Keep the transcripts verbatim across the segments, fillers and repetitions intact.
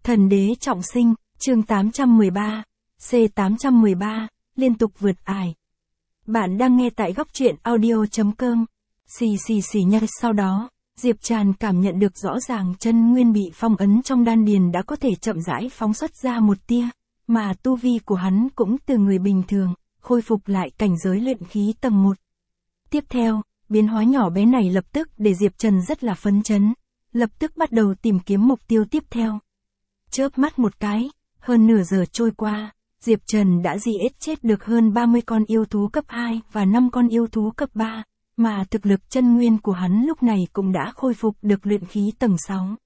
Thần đế trọng sinh, chương tám trăm mười ba, C tám trăm mười ba, liên tục vượt ải. Bạn đang nghe tại góc truyện audio chấm com. Xì xì xì nhắc sau đó, Diệp Tràn cảm nhận được rõ ràng chân nguyên bị phong ấn trong đan điền đã có thể chậm rãi phóng xuất ra một tia, mà tu vi của hắn cũng từ người bình thường, khôi phục lại cảnh giới luyện khí tầng một. Tiếp theo, biến hóa nhỏ bé này lập tức để Diệp Trần rất là phấn chấn, lập tức bắt đầu tìm kiếm mục tiêu tiếp theo. Chớp mắt một cái, hơn nửa giờ trôi qua, Diệp Trần đã giết chết được hơn ba mươi con yêu thú cấp hai và năm con yêu thú cấp ba, mà thực lực chân nguyên của hắn lúc này cũng đã khôi phục được luyện khí tầng sáu.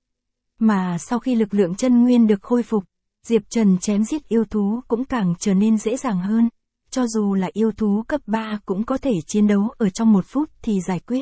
Mà sau khi lực lượng chân nguyên được khôi phục, Diệp Trần chém giết yêu thú cũng càng trở nên dễ dàng hơn, cho dù là yêu thú cấp ba cũng có thể chiến đấu ở trong một phút thì giải quyết.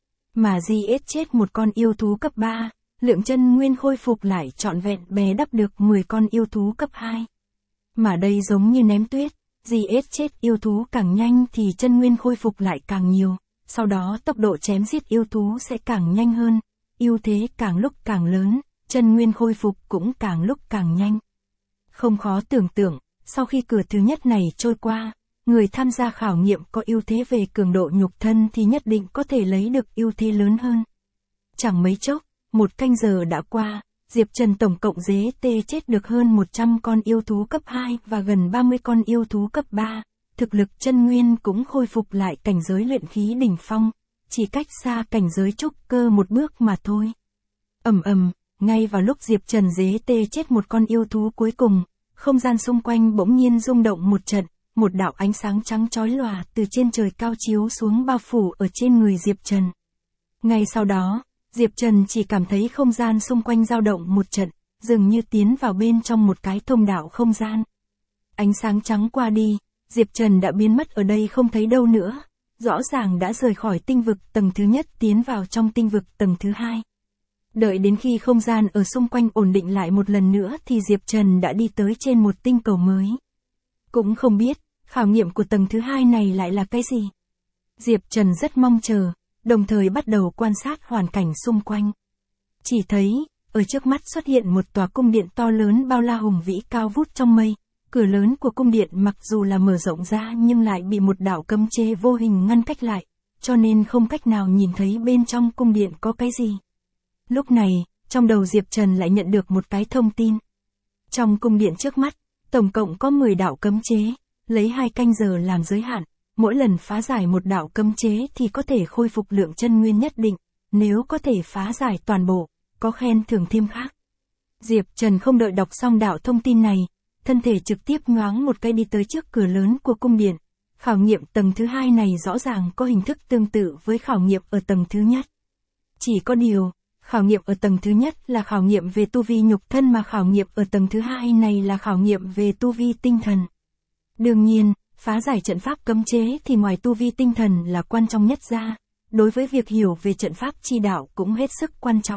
Mà giết chết một con yêu thú cấp ba, lượng chân nguyên khôi phục lại trọn vẹn bè đắp được mười con yêu thú cấp hai. Mà đây giống như ném tuyết, giết chết yêu thú càng nhanh thì chân nguyên khôi phục lại càng nhiều, sau đó tốc độ chém giết yêu thú sẽ càng nhanh hơn, ưu thế càng lúc càng lớn, chân nguyên khôi phục cũng càng lúc càng nhanh. Không khó tưởng tượng, sau khi cửa thứ nhất này trôi qua, người tham gia khảo nghiệm có ưu thế về cường độ nhục thân thì nhất định có thể lấy được ưu thế lớn hơn. Chẳng mấy chốc, một canh giờ đã qua, Diệp Trần tổng cộng dế tê chết được hơn một trăm con yêu thú cấp hai và gần ba mươi con yêu thú cấp ba, thực lực chân nguyên cũng khôi phục lại cảnh giới luyện khí đỉnh phong, chỉ cách xa cảnh giới trúc cơ một bước mà thôi. Ầm ầm, ngay vào lúc Diệp Trần dế tê chết một con yêu thú cuối cùng, không gian xung quanh bỗng nhiên rung động một trận, một đạo ánh sáng trắng chói lòa từ trên trời cao chiếu xuống bao phủ ở trên người Diệp Trần. Ngay sau đó, Diệp Trần chỉ cảm thấy không gian xung quanh dao động một trận, dường như tiến vào bên trong một cái thông đạo không gian. Ánh sáng trắng qua đi, Diệp Trần đã biến mất ở đây không thấy đâu nữa, rõ ràng đã rời khỏi tinh vực tầng thứ nhất tiến vào trong tinh vực tầng thứ hai. Đợi đến khi không gian ở xung quanh ổn định lại một lần nữa thì Diệp Trần đã đi tới trên một tinh cầu mới. Cũng không biết, khảo nghiệm của tầng thứ hai này lại là cái gì. Diệp Trần rất mong chờ, đồng thời bắt đầu quan sát hoàn cảnh xung quanh. Chỉ thấy, ở trước mắt xuất hiện một tòa cung điện to lớn bao la hùng vĩ cao vút trong mây. Cửa lớn của cung điện mặc dù là mở rộng ra nhưng lại bị một đạo cấm chế vô hình ngăn cách lại, cho nên không cách nào nhìn thấy bên trong cung điện có cái gì. Lúc này, trong đầu Diệp Trần lại nhận được một cái thông tin. Trong cung điện trước mắt, tổng cộng có mười đạo cấm chế, lấy hai canh giờ làm giới hạn, mỗi lần phá giải một đạo cấm chế thì có thể khôi phục lượng chân nguyên nhất định, nếu có thể phá giải toàn bộ, có khen thưởng thêm khác. Diệp Trần không đợi đọc xong đạo thông tin này, thân thể trực tiếp nhoáng một cái đi tới trước cửa lớn của cung điện. Khảo nghiệm tầng thứ hai này rõ ràng có hình thức tương tự với khảo nghiệm ở tầng thứ nhất. Chỉ có điều, khảo nghiệm ở tầng thứ nhất là khảo nghiệm về tu vi nhục thân mà khảo nghiệm ở tầng thứ hai này là khảo nghiệm về tu vi tinh thần. Đương nhiên, phá giải trận pháp cấm chế thì ngoài tu vi tinh thần là quan trọng nhất ra, đối với việc hiểu về trận pháp chi đạo cũng hết sức quan trọng.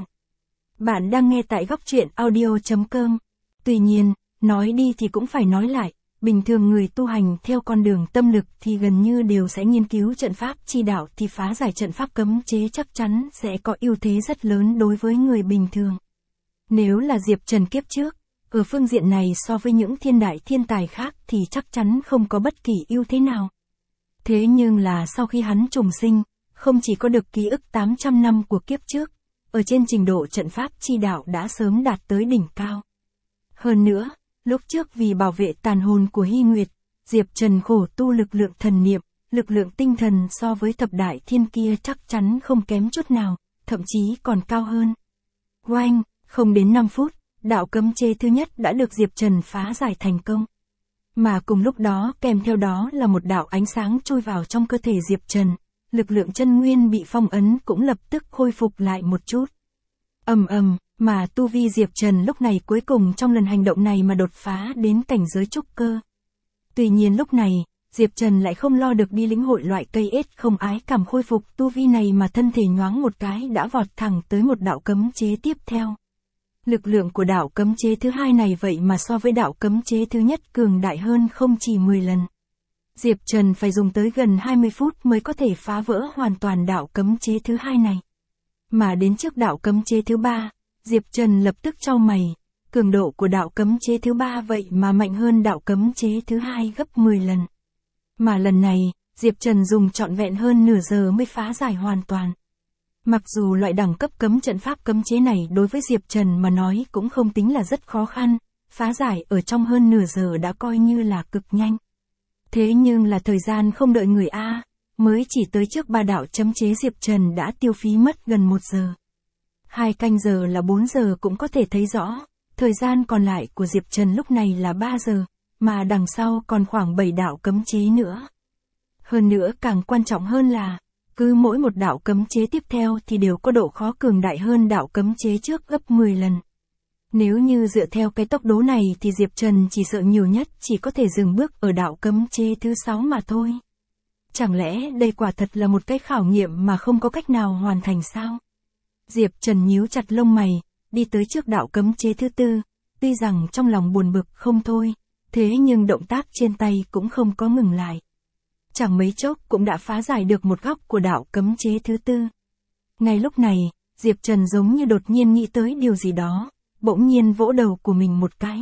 Bạn đang nghe tại góc truyện audio chấm com. Tuy nhiên, nói đi thì cũng phải nói lại, bình thường người tu hành theo con đường tâm lực thì gần như đều sẽ nghiên cứu trận pháp chi đạo thì phá giải trận pháp cấm chế chắc chắn sẽ có ưu thế rất lớn đối với người bình thường. Nếu là Diệp Trần kiếp trước, ở phương diện này so với những thiên đại thiên tài khác thì chắc chắn không có bất kỳ ưu thế nào. Thế nhưng là sau khi hắn trùng sinh, không chỉ có được ký ức tám trăm năm của kiếp trước, ở trên trình độ trận pháp chi đạo đã sớm đạt tới đỉnh cao. Hơn nữa, lúc trước vì bảo vệ tàn hồn của Hy Nguyệt, Diệp Trần khổ tu lực lượng thần niệm, lực lượng tinh thần so với thập đại thiên kia chắc chắn không kém chút nào, thậm chí còn cao hơn. Oanh, không đến năm phút, đạo cấm chế thứ nhất đã được Diệp Trần phá giải thành công. Mà cùng lúc đó kèm theo đó là một đạo ánh sáng chui vào trong cơ thể Diệp Trần, lực lượng chân nguyên bị phong ấn cũng lập tức khôi phục lại một chút. Ầm ầm. Mà tu vi Diệp Trần lúc này cuối cùng trong lần hành động này mà đột phá đến cảnh giới trúc cơ. Tuy nhiên lúc này, Diệp Trần lại không lo được đi lĩnh hội loại cây ết không ái cảm khôi phục tu vi này mà thân thể nhoáng một cái đã vọt thẳng tới một đạo cấm chế tiếp theo. Lực lượng của đạo cấm chế thứ hai này vậy mà so với đạo cấm chế thứ nhất cường đại hơn không chỉ mười lần. Diệp Trần phải dùng tới gần hai mươi phút mới có thể phá vỡ hoàn toàn đạo cấm chế thứ hai này. Mà đến trước đạo cấm chế thứ ba, Diệp Trần lập tức chau mày, cường độ của đạo cấm chế thứ ba vậy mà mạnh hơn đạo cấm chế thứ hai gấp mười lần. Mà lần này, Diệp Trần dùng trọn vẹn hơn nửa giờ mới phá giải hoàn toàn. Mặc dù loại đẳng cấp cấm trận pháp cấm chế này đối với Diệp Trần mà nói cũng không tính là rất khó khăn, phá giải ở trong hơn nửa giờ đã coi như là cực nhanh. Thế nhưng là thời gian không đợi người A, mới chỉ tới trước ba đạo chấm chế Diệp Trần đã tiêu phí mất gần một giờ. Hai canh giờ là bốn giờ cũng có thể thấy rõ, thời gian còn lại của Diệp Trần lúc này là ba giờ, mà đằng sau còn khoảng bảy đạo cấm chế nữa. Hơn nữa càng quan trọng hơn là, cứ mỗi một đạo cấm chế tiếp theo thì đều có độ khó cường đại hơn đạo cấm chế trước gấp mười lần. Nếu như dựa theo cái tốc độ này thì Diệp Trần chỉ sợ nhiều nhất chỉ có thể dừng bước ở đạo cấm chế thứ sáu mà thôi. Chẳng lẽ đây quả thật là một cái khảo nghiệm mà không có cách nào hoàn thành sao? Diệp Trần nhíu chặt lông mày, đi tới trước đạo cấm chế thứ tư, tuy rằng trong lòng buồn bực không thôi, thế nhưng động tác trên tay cũng không có ngừng lại. Chẳng mấy chốc cũng đã phá giải được một góc của đạo cấm chế thứ tư. Ngay lúc này, Diệp Trần giống như đột nhiên nghĩ tới điều gì đó, bỗng nhiên vỗ đầu của mình một cái.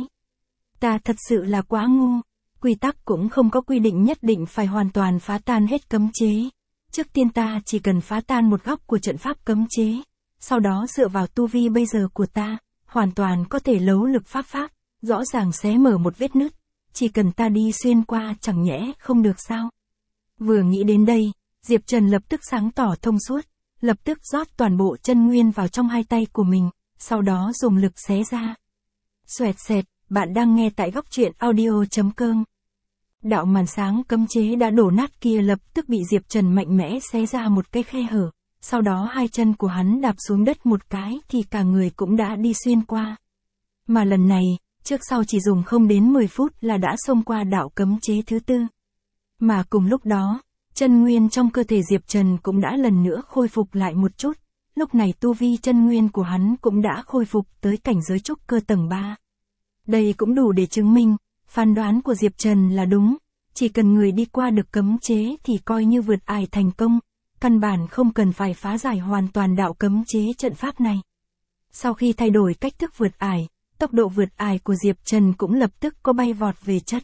Ta thật sự là quá ngu, quy tắc cũng không có quy định nhất định phải hoàn toàn phá tan hết cấm chế. Trước tiên ta chỉ cần phá tan một góc của trận pháp cấm chế, sau đó dựa vào tu vi bây giờ của ta, hoàn toàn có thể lấu lực pháp pháp, rõ ràng xé mở một vết nứt, chỉ cần ta đi xuyên qua chẳng nhẽ không được sao. Vừa nghĩ đến đây, Diệp Trần lập tức sáng tỏ thông suốt, lập tức rót toàn bộ chân nguyên vào trong hai tay của mình, sau đó dùng lực xé ra. Xoẹt xẹt, bạn đang nghe tại góc truyện audio chấm com. Đạo màn sáng cấm chế đã đổ nát kia lập tức bị Diệp Trần mạnh mẽ xé ra một cái khe hở, sau đó hai chân của hắn đạp xuống đất một cái thì cả người cũng đã đi xuyên qua. Mà lần này, trước sau chỉ dùng không đến mười phút là đã xông qua đạo cấm chế thứ tư. Mà cùng lúc đó, chân nguyên trong cơ thể Diệp Trần cũng đã lần nữa khôi phục lại một chút, lúc này tu vi chân nguyên của hắn cũng đã khôi phục tới cảnh giới trúc cơ tầng ba. Đây cũng đủ để chứng minh, phán đoán của Diệp Trần là đúng, chỉ cần người đi qua được cấm chế thì coi như vượt ải thành công, căn bản không cần phải phá giải hoàn toàn đạo cấm chế trận pháp này. Sau khi thay đổi cách thức vượt ải, tốc độ vượt ải của Diệp Trần cũng lập tức có bay vọt về chất.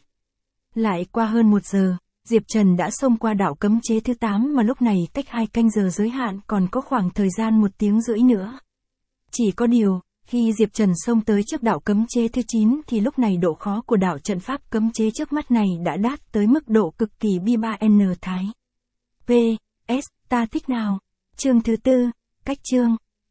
Lại qua hơn một giờ, Diệp Trần đã xông qua đạo cấm chế thứ tám mà lúc này cách hai canh giờ giới hạn còn có khoảng thời gian một tiếng rưỡi nữa. Chỉ có điều, khi Diệp Trần xông tới trước đạo cấm chế thứ chín thì lúc này độ khó của đạo trận pháp cấm chế trước mắt này đã đạt tới mức độ cực kỳ bi ba n thái. P. S. Ta thích nào? Chương thứ tư, cách chương.